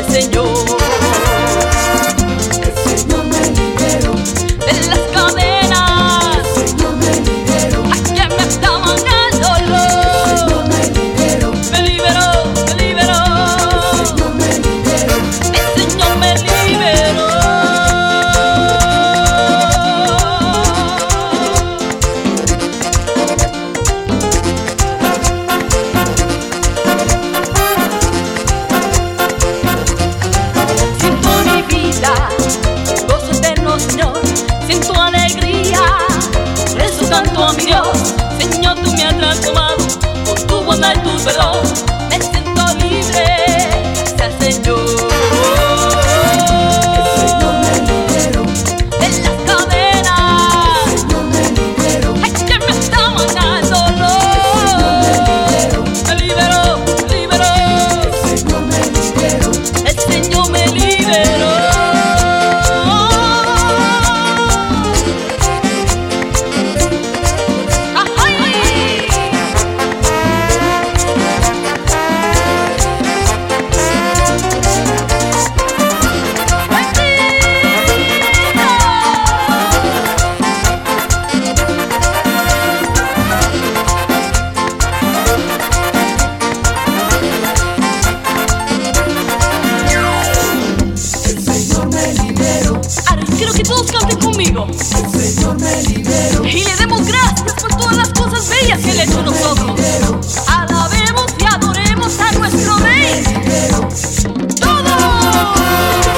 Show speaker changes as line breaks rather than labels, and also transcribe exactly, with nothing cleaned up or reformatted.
Señor.
El Señor me liberó
De las cadenas,
el Señor me liberó
a que me estaban el
el
dolor.
Señor me liberó
Me liberó, me liberó.
el Señor me liberó
El Señor me liberó. Siento mi vida, gozo eterno, Señor. Siento alegría, por eso canto a mi Dios. Señor, tú me has transformado con tu bondad y tu perdón. Me siento libre, gracias, Señor.
el Señor me liberó
De las cadenas,
el Señor me liberó
ay, que me estaban al dolor. Me liberó, me liberó.
el Señor me liberó
El Señor me liberó. ¡Ay!
el Señor me liberó
Ahora yo quiero que todos canten conmigo
el Señor me liberó
y le demos gracias por todas las cosas bellas que Él ha hecho a nosotros.
liberó
Alabemos y adoremos a nuestro Rey.
liberó
¡Todos!